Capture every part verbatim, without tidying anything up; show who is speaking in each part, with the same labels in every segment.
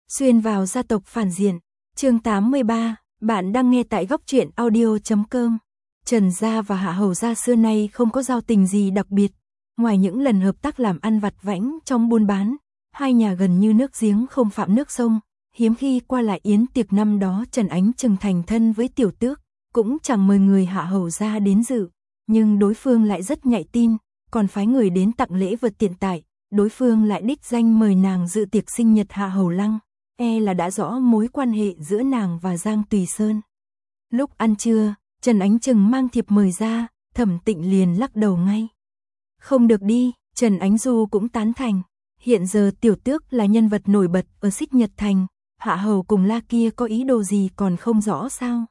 Speaker 1: Xuyên vào gia tộc phản diện. Chương tám mươi ba, bạn đang nghe tại góc truyện audio chấm com. Trần gia và Hạ Hầu gia xưa nay không có giao tình gì đặc biệt, ngoài những lần hợp tác làm ăn vặt vãnh trong buôn bán, hai nhà gần như nước giếng không phạm nước sông, hiếm khi qua lại yến tiệc năm đó Trần Ánh Trừng thành thân với Tiểu Tước, cũng chẳng mời người Hạ Hầu gia đến dự, nhưng đối phương lại rất nhạy tin, còn phái người đến tặng lễ vật tiện tại, đối phương lại đích danh mời nàng dự tiệc sinh nhật Hạ Hầu Lăng, e là đã rõ mối quan hệ giữa nàng và Giang Tùy Sơn. Lúc ăn trưa, Trần Ánh Trừng mang thiệp mời ra, Thẩm Tịnh liền lắc đầu ngay. Không được đi, Trần Ánh Du cũng tán thành. Hiện giờ Tiểu Tước là nhân vật nổi bật ở Xích Nhật Thành, Hạ Hầu cùng La kia có ý đồ gì còn không rõ sao?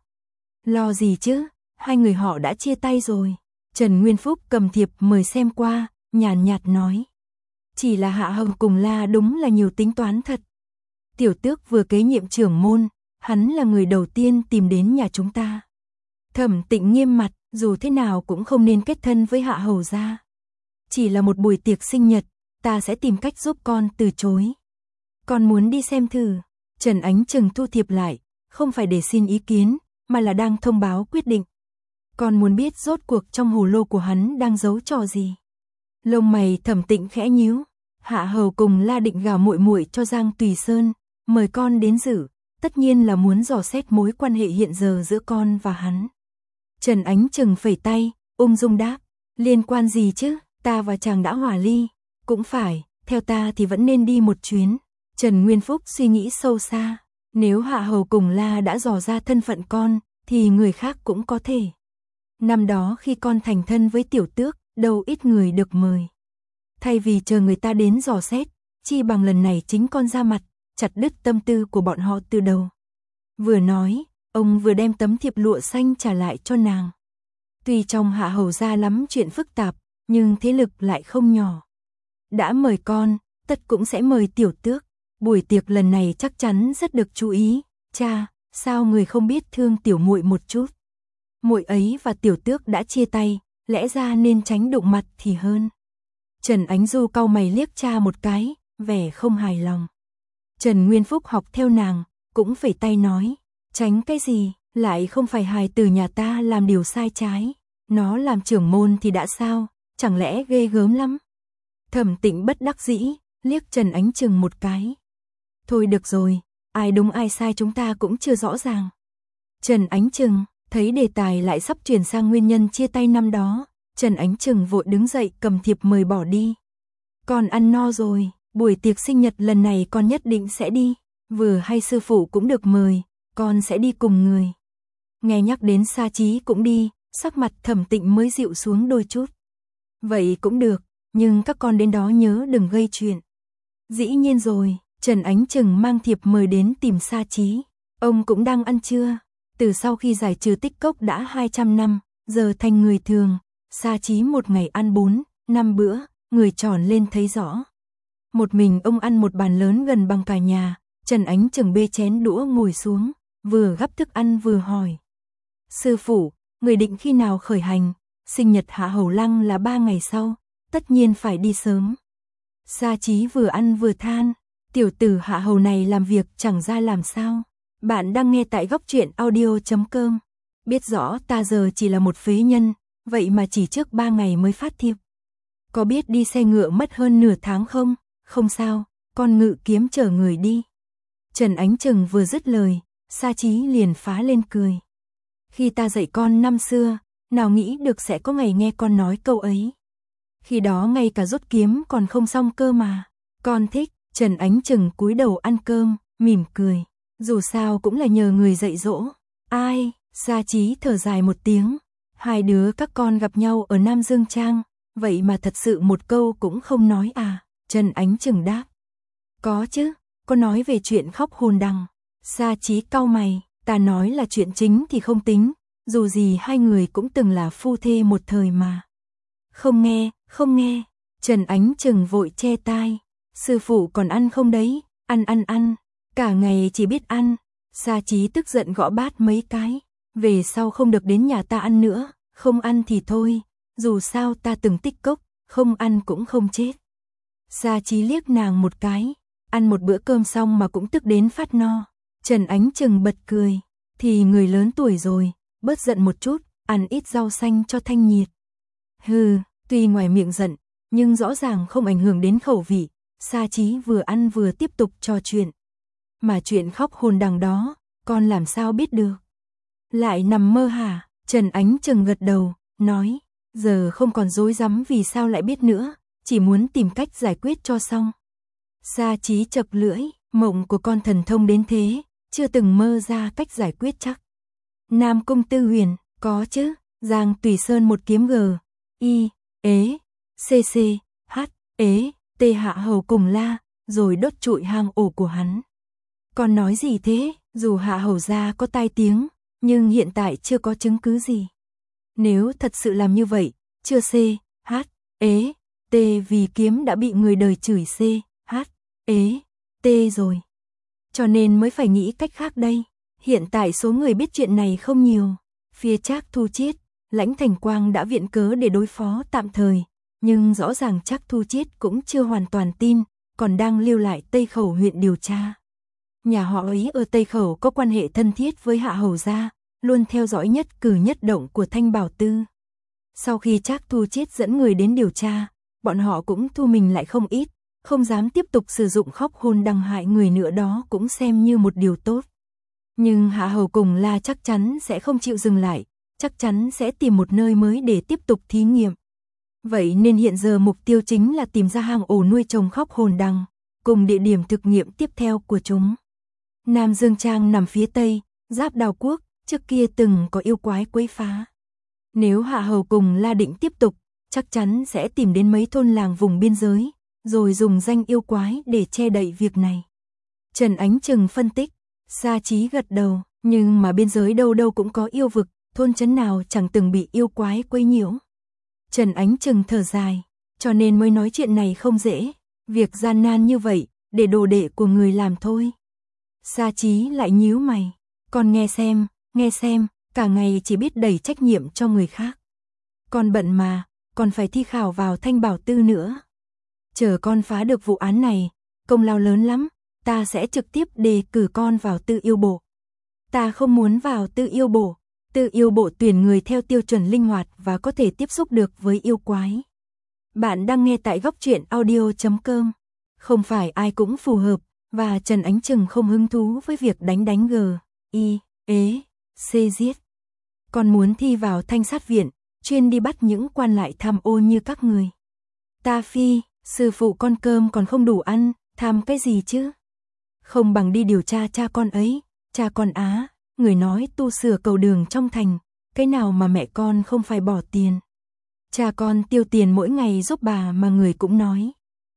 Speaker 1: Lo gì chứ, hai người họ đã chia tay rồi. Trần Nguyên Phúc cầm thiệp mời xem qua, nhàn nhạt nói. Chỉ là Hạ Hầu cùng La đúng là nhiều tính toán thật. Tiểu Tước vừa kế nhiệm trưởng môn, hắn là người đầu tiên tìm đến nhà chúng ta. Thẩm Tịnh nghiêm mặt, dù thế nào cũng không nên kết thân với Hạ Hầu gia. Chỉ là một buổi tiệc sinh nhật, ta sẽ tìm cách giúp con từ chối. Con muốn đi xem thử. Trần Ánh Trừng thu thiệp lại, không phải để xin ý kiến, mà là đang thông báo quyết định. Con muốn biết rốt cuộc trong hồ lô của hắn đang giấu trò gì. Lông mày Thẩm Tịnh khẽ nhíu. Hạ Hầu cùng La định gả muội muội cho Giang Tùy Sơn, mời con đến dự, tất nhiên là muốn dò xét mối quan hệ hiện giờ giữa con và hắn. Trần Ánh Trừng phẩy tay, ung dung đáp, liên quan gì chứ, ta và chàng đã hòa ly, cũng phải, theo ta thì vẫn nên đi một chuyến. Trần Nguyên Phúc suy nghĩ sâu xa, nếu Hạ Hầu cùng La đã dò ra thân phận con, thì người khác cũng có thể. Năm đó khi con thành thân với Tiểu Tước, đâu ít người được mời. Thay vì chờ người ta đến dò xét, chi bằng lần này chính con ra mặt, chặt đứt tâm tư của bọn họ từ đầu. Vừa nói, ông vừa đem tấm thiệp lụa xanh trả lại cho nàng. Tuy trong Hạ Hầu gia lắm chuyện phức tạp, nhưng thế lực lại không nhỏ. Đã mời con, tất cũng sẽ mời Tiểu Tước. Buổi tiệc lần này chắc chắn rất được chú ý. Cha, sao người không biết thương tiểu muội một chút? Muội ấy và Tiểu Tước đã chia tay, lẽ ra nên tránh đụng mặt thì hơn. Trần Ánh Du cau mày liếc cha một cái, vẻ không hài lòng. Trần Nguyên Phúc học theo nàng, cũng phẩy tay nói, tránh cái gì, lại không phải hài tử nhà ta làm điều sai trái. Nó làm trưởng môn thì đã sao, chẳng lẽ ghê gớm lắm. Thẩm Tịnh bất đắc dĩ, liếc Trần Ánh Trừng một cái. Thôi được rồi, ai đúng ai sai chúng ta cũng chưa rõ ràng. Trần Ánh Trừng, thấy đề tài lại sắp chuyển sang nguyên nhân chia tay năm đó, Trần Ánh Trừng vội đứng dậy cầm thiệp mời bỏ đi. Con ăn no rồi, buổi tiệc sinh nhật lần này con nhất định sẽ đi, vừa hay sư phụ cũng được mời, con sẽ đi cùng người. Nghe nhắc đến Sa Chí cũng đi, sắc mặt Thẩm Tịnh mới dịu xuống đôi chút. Vậy cũng được, nhưng các con đến đó nhớ đừng gây chuyện. Dĩ nhiên rồi, Trần Ánh Trừng mang thiệp mời đến tìm Sa Chí. Ông cũng đang ăn trưa, từ sau khi giải trừ tích cốc đã hai trăm năm, giờ thành người thường, Sa Chí một ngày ăn bốn, năm bữa, người tròn lên thấy rõ. Một mình ông ăn một bàn lớn gần bằng cả nhà, Trần Ánh Trừng bê chén đũa ngồi xuống, vừa gắp thức ăn vừa hỏi. Sư phụ, người định khi nào khởi hành? Sinh nhật Hạ Hầu Lăng là ba ngày sau, tất nhiên phải đi sớm. Sa Chí vừa ăn vừa than, tiểu tử Hạ Hầu này làm việc chẳng ra làm sao. Bạn đang nghe tại góc truyện audio chấm com. Biết rõ ta giờ chỉ là một phế nhân, vậy mà chỉ trước ba ngày mới phát thiệp. Có biết đi xe ngựa mất hơn nửa tháng không? Không sao, con ngự kiếm chở người đi. Trần Ánh Trừng vừa dứt lời, Sa Chí liền phá lên cười. Khi ta dạy con năm xưa, nào nghĩ được sẽ có ngày nghe con nói câu ấy. Khi đó ngay cả rút kiếm còn không xong cơ mà. Con thích. Trần Ánh Trừng cúi đầu ăn cơm, mỉm cười. Dù sao cũng là nhờ người dạy dỗ. Ai? Sa Chí thở dài một tiếng. Hai đứa các con gặp nhau ở Nam Dương Trang, vậy mà thật sự một câu cũng không nói à? Trần Ánh Trừng đáp. Có chứ, con nói về chuyện khóc hồn đằng. Sa Chí cau mày, ta nói là chuyện chính thì không tính, dù gì hai người cũng từng là phu thê một thời mà. Không nghe, không nghe. Trần Ánh Trừng vội che tai. Sư phụ còn ăn không đấy? Ăn ăn ăn, cả ngày chỉ biết ăn. Sa Chí tức giận gõ bát mấy cái. Về sau không được đến nhà ta ăn nữa, không ăn thì thôi, dù sao ta từng tích cốc, không ăn cũng không chết. Sa Chí liếc nàng một cái, ăn một bữa cơm xong mà cũng tức đến phát no. Trần Ánh Trừng bật cười, thì người lớn tuổi rồi, bớt giận một chút, ăn ít rau xanh cho thanh nhiệt. Hừ, tuy ngoài miệng giận, nhưng rõ ràng không ảnh hưởng đến khẩu vị. Sa Chí vừa ăn vừa tiếp tục trò chuyện. Mà chuyện khóc hồn đằng đó, con làm sao biết được? Lại nằm mơ hả? Trần Ánh Trừng gật đầu, nói, giờ không còn rối rắm vì sao lại biết nữa, chỉ muốn tìm cách giải quyết cho xong. Sa Chí chậc lưỡi, mộng của con thần thông đến thế, chưa từng mơ ra cách giải quyết chắc. Nam Cung Tư Huyền, có chứ, Giang Tùy Sơn một kiếm g, y, ế, cc, h, ế, t hạ hầu cùng la, rồi đốt trụi hang ổ của hắn. Con nói gì thế, dù hạ hầu gia có tai tiếng, nhưng hiện tại chưa có chứng cứ gì. Nếu thật sự làm như vậy, chưa c, h, ế, t vì kiếm đã bị người đời chửi c, h, ế, t rồi. Cho nên mới phải nghĩ cách khác đây. Hiện tại số người biết chuyện này không nhiều. Phía Trác Thu Chiết, Lãnh Thành Quang đã viện cớ để đối phó tạm thời, nhưng rõ ràng Trác Thu Chiết cũng chưa hoàn toàn tin, còn đang lưu lại Tây Khẩu huyện điều tra. Nhà họ ấy ở Tây Khẩu có quan hệ thân thiết với Hạ Hầu gia, luôn theo dõi nhất cử nhất động của Thanh Bảo Tư. Sau khi Trác Thu Chiết dẫn người đến điều tra, bọn họ cũng thu mình lại không ít, không dám tiếp tục sử dụng khóc hồn đằng hại người nữa, đó cũng xem như một điều tốt. Nhưng Hạ Hầu cùng La chắc chắn sẽ không chịu dừng lại, chắc chắn sẽ tìm một nơi mới để tiếp tục thí nghiệm. Vậy nên hiện giờ mục tiêu chính là tìm ra hang ổ nuôi trồng khóc hồn đằng, cùng địa điểm thực nghiệm tiếp theo của chúng. Nam Dương Trang nằm phía tây, giáp Đào Quốc, trước kia từng có yêu quái quấy phá. Nếu Hạ Hầu cùng La định tiếp tục, chắc chắn sẽ tìm đến mấy thôn làng vùng biên giới, rồi dùng danh yêu quái để che đậy việc này. Trần Ánh Trừng phân tích, Sa Chí gật đầu, nhưng mà biên giới đâu đâu cũng có yêu vực, thôn trấn nào chẳng từng bị yêu quái quấy nhiễu. Trần Ánh Trừng thở dài, cho nên mới nói chuyện này không dễ, việc gian nan như vậy, để đồ đệ của người làm thôi. Sa Chí lại nhíu mày, con nghe xem, nghe xem, cả ngày chỉ biết đẩy trách nhiệm cho người khác. Con bận mà, còn phải thi khảo vào Thanh Bảo Tư nữa. Chờ con phá được vụ án này, công lao lớn lắm, ta sẽ trực tiếp đề cử con vào Tư Yêu Bộ. Ta không muốn vào Tư Yêu Bộ, Tư Yêu Bộ tuyển người theo tiêu chuẩn linh hoạt và có thể tiếp xúc được với yêu quái. Bạn đang nghe tại góc truyện audio chấm com. Không phải ai cũng phù hợp, và Trần Ánh Trừng không hứng thú với việc đánh đánh g, y, ế, c giết. Con muốn thi vào Thanh Sát Viện, chuyên đi bắt những quan lại tham ô như các người. Ta phi, sư phụ con cơm còn không đủ ăn, tham cái gì chứ? Không bằng đi điều tra cha con ấy, cha con á, người nói tu sửa cầu đường trong thành, cái nào mà mẹ con không phải bỏ tiền. Cha con tiêu tiền mỗi ngày giúp bà mà người cũng nói.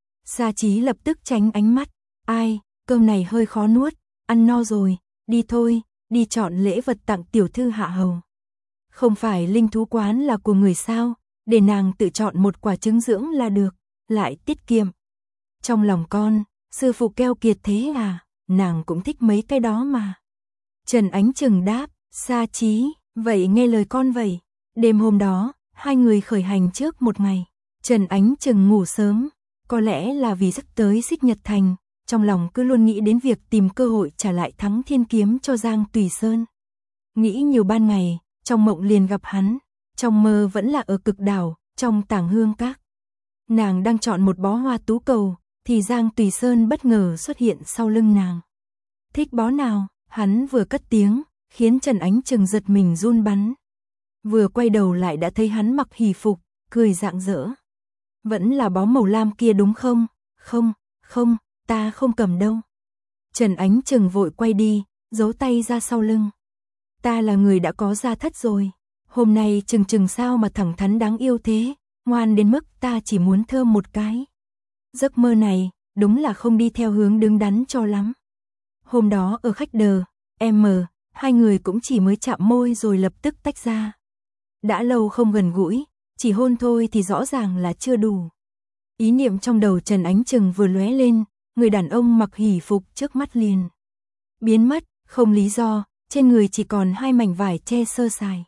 Speaker 1: Sa Chí lập tức tránh ánh mắt, ai, cơm này hơi khó nuốt, ăn no rồi, đi thôi, đi chọn lễ vật tặng tiểu thư Hạ Hầu. Không phải linh thú quán là của người sao, để nàng tự chọn một quả trứng dưỡng là được, lại tiết kiệm. Trong lòng con, sư phụ keo kiệt thế à, nàng cũng thích mấy cái đó mà. Trần Ánh Trừng đáp, Sa Chí, vậy nghe lời con vậy. Đêm hôm đó, hai người khởi hành trước một ngày. Trần Ánh Trừng ngủ sớm, có lẽ là vì sắp tới Xích Nhật Thành, trong lòng cứ luôn nghĩ đến việc tìm cơ hội trả lại Thắng Thiên Kiếm cho Giang Tùy Sơn. Nghĩ nhiều ban ngày, trong mộng liền gặp hắn, trong mơ vẫn là ở Cực Đảo, trong Tàng Hương Các. Nàng đang chọn một bó hoa tú cầu, thì Giang Tùy Sơn bất ngờ xuất hiện sau lưng nàng. Thích bó nào? Hắn vừa cất tiếng, khiến Trần Ánh Trừng giật mình run bắn. Vừa quay đầu lại đã thấy hắn mặc hỷ phục, cười rạng rỡ. Vẫn là bó màu lam kia đúng không? Không, không, ta không cầm đâu. Trần Ánh Trừng vội quay đi, giấu tay ra sau lưng. Ta là người đã có gia thất rồi. Hôm nay Trừng Trừng sao mà thẳng thắn đáng yêu thế, ngoan đến mức ta chỉ muốn thơm một cái. Giấc mơ này, đúng là không đi theo hướng đứng đắn cho lắm. Hôm đó ở khách đờ, em mờ, hai người cũng chỉ mới chạm môi rồi lập tức tách ra. Đã lâu không gần gũi, chỉ hôn thôi thì rõ ràng là chưa đủ. Ý niệm trong đầu Trần Ánh Trừng vừa lóe lên, người đàn ông mặc hỷ phục trước mắt liền biến mất, không lý do, trên người chỉ còn hai mảnh vải che sơ sài.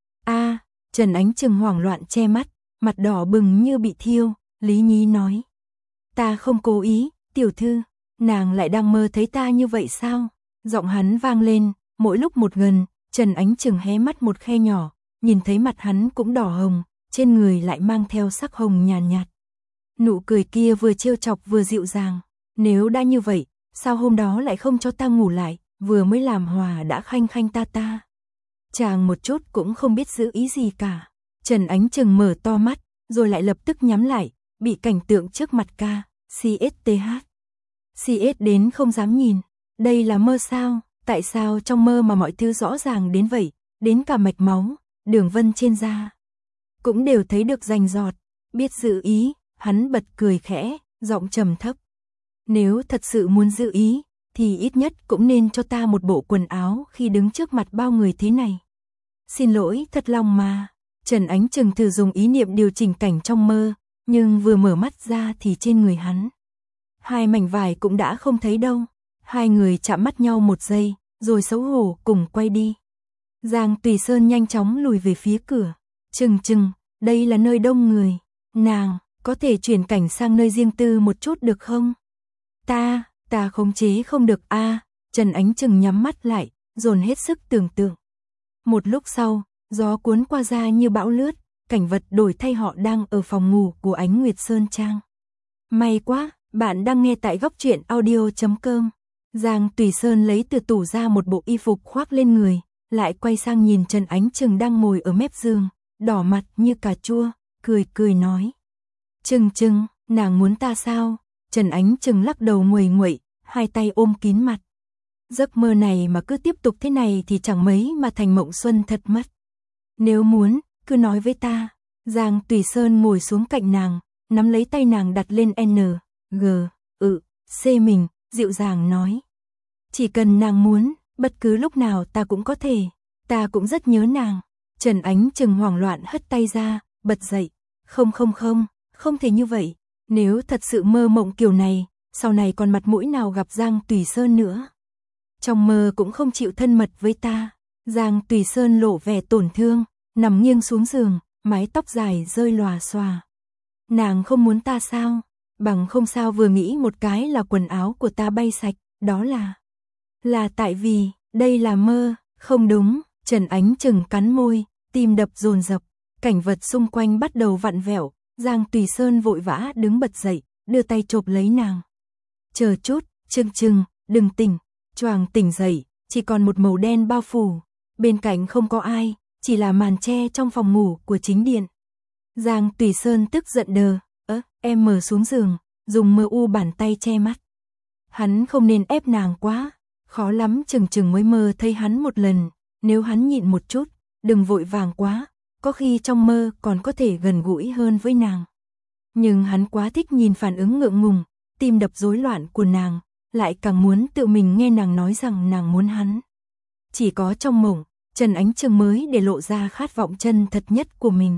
Speaker 1: A, Trần Ánh Trừng hoảng loạn che mắt, mặt đỏ bừng như bị thiêu, Lý Nhí nói. Ta không cố ý, tiểu thư. Nàng lại đang mơ thấy ta như vậy sao? Giọng hắn vang lên, mỗi lúc một gần, Trần Ánh Trừng hé mắt một khe nhỏ, nhìn thấy mặt hắn cũng đỏ hồng, trên người lại mang theo sắc hồng nhàn nhạt, nhạt. Nụ cười kia vừa trêu chọc vừa dịu dàng, nếu đã như vậy, sao hôm đó lại không cho ta ngủ lại, vừa mới làm hòa đã khanh khanh ta ta. Chàng một chút cũng không biết giữ ý gì cả. Trần Ánh Trừng mở to mắt, rồi lại lập tức nhắm lại, bị cảnh tượng trước mặt ca, xê ét tê hát. xê ét đến không dám nhìn, đây là mơ sao, tại sao trong mơ mà mọi thứ rõ ràng đến vậy, đến cả mạch máu, đường vân trên da. Cũng đều thấy được rành rọt, biết giữ ý, hắn bật cười khẽ, giọng trầm thấp. Nếu thật sự muốn giữ ý, thì ít nhất cũng nên cho ta một bộ quần áo khi đứng trước mặt bao người thế này. Xin lỗi, thật lòng mà. Trần Ánh Trừng thử dùng ý niệm điều chỉnh cảnh trong mơ, nhưng vừa mở mắt ra thì trên người hắn. Hai mảnh vải cũng đã không thấy đâu. Hai người chạm mắt nhau một giây, rồi xấu hổ cùng quay đi. Giang Tùy Sơn nhanh chóng lùi về phía cửa. Trừng Trừng, đây là nơi đông người. Nàng, có thể chuyển cảnh sang nơi riêng tư một chút được không? Ta, ta khống chế không được a. À, Trần Ánh Trừng nhắm mắt lại, dồn hết sức tưởng tượng. Một lúc sau, gió cuốn qua da như bão lướt, cảnh vật đổi thay họ đang ở phòng ngủ của Ánh Nguyệt Sơn Trang. May quá, bạn đang nghe tại góc truyện audio chấm com. Giang Tùy Sơn lấy từ tủ ra một bộ y phục khoác lên người, lại quay sang nhìn Trần Ánh Trừng đang ngồi ở mép giường, đỏ mặt như cà chua, cười cười nói. Trừng Trừng, nàng muốn ta sao? Trần Ánh Trừng lắc đầu nguầy nguậy, hai tay ôm kín mặt. Giấc mơ này mà cứ tiếp tục thế này thì chẳng mấy mà thành mộng xuân thật mất. Nếu muốn, cứ nói với ta. Giang Tùy Sơn ngồi xuống cạnh nàng, nắm lấy tay nàng đặt lên N, G, ự, C mình, dịu dàng nói. Chỉ cần nàng muốn, bất cứ lúc nào ta cũng có thể, ta cũng rất nhớ nàng. Trần Ánh Trừng hoảng loạn hất tay ra, bật dậy. Không không không, không thể như vậy. Nếu thật sự mơ mộng kiểu này, sau này còn mặt mũi nào gặp Giang Tùy Sơn nữa. Trong mơ cũng không chịu thân mật với ta. Giang Tùy Sơn lộ vẻ tổn thương, nằm nghiêng xuống giường, mái tóc dài rơi lòa xòa. Nàng không muốn ta sao? Bằng không sao vừa nghĩ một cái là quần áo của ta bay sạch, đó là... Là tại vì, đây là mơ, không đúng. Trần Ánh Trừng cắn môi, tim đập dồn dập, cảnh vật xung quanh bắt đầu vặn vẹo. Giang Tùy Sơn vội vã đứng bật dậy, đưa tay chộp lấy nàng. Chờ chút, Trừng Trừng, đừng tỉnh. Choàng tỉnh dậy, chỉ còn một màu đen bao phủ. Bên cạnh không có ai, chỉ là màn che trong phòng ngủ của chính điện. Giang Tùy Sơn tức giận đờ, ớ, em mở xuống giường, dùng mờ u bàn tay che mắt. Hắn không nên ép nàng quá, khó lắm Trừng Trừng mới mơ thấy hắn một lần, nếu hắn nhịn một chút, đừng vội vàng quá, có khi trong mơ còn có thể gần gũi hơn với nàng. Nhưng hắn quá thích nhìn phản ứng ngượng ngùng, tim đập rối loạn của nàng, lại càng muốn tự mình nghe nàng nói rằng nàng muốn hắn. Chỉ có trong mộng, Trần Ánh Trừng mới để lộ ra khát vọng chân thật nhất của mình.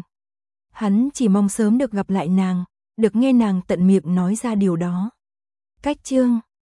Speaker 1: Hắn chỉ mong sớm được gặp lại nàng, được nghe nàng tận miệng nói ra điều đó. Cách chương